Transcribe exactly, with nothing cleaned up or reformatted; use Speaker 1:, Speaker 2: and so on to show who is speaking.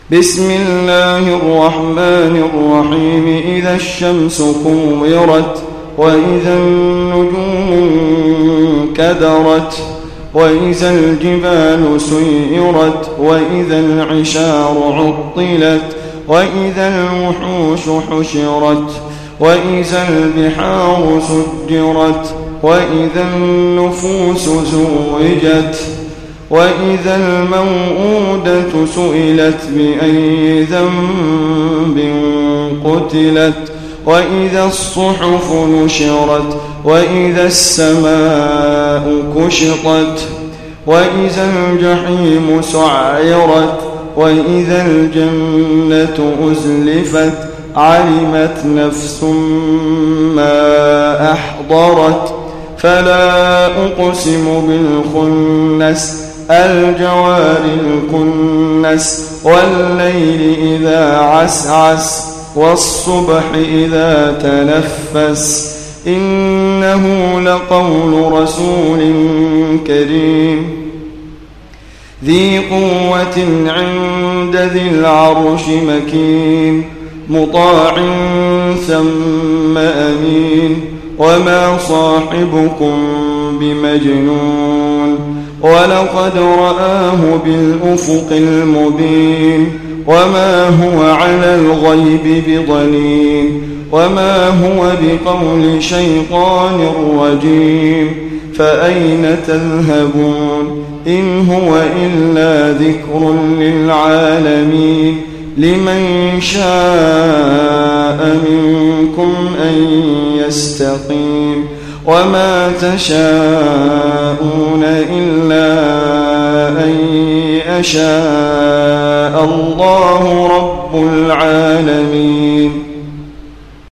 Speaker 1: بسم الله الرحمن الرحيم إذا الشمس كورت وإذا النجوم انكدرت وإذا الجبال سيرت وإذا العشار عطلت وإذا الوحوش حشرت وإذا البحار سجرت وإذا النفوس زوجت وإذا الموءودة سئلت بأي ذنب قتلت وإذا الصحف نشرت وإذا السماء كشطت وإذا الجحيم سعرت وإذا الجنة أزلفت علمت نفس ما أحضرت فلا أقسم بالخنس الجوار الكنس والليل إذا عسعس والصبح إذا تنفس إنه لقول رسول كريم ذي قوة عند ذي العرش مكين مطاع ثم أمين وما صاحبكم بمجنون ولقد رآه بالأفق المبين وما هو على الغيب بضنين وما هو بقول شيطان رجيم فأين تذهبون إن هو إلا ذكر للعالمين لمن شاء منكم أن يستقيم وما تشاءون إلا أن يشاء الله رب العالمين.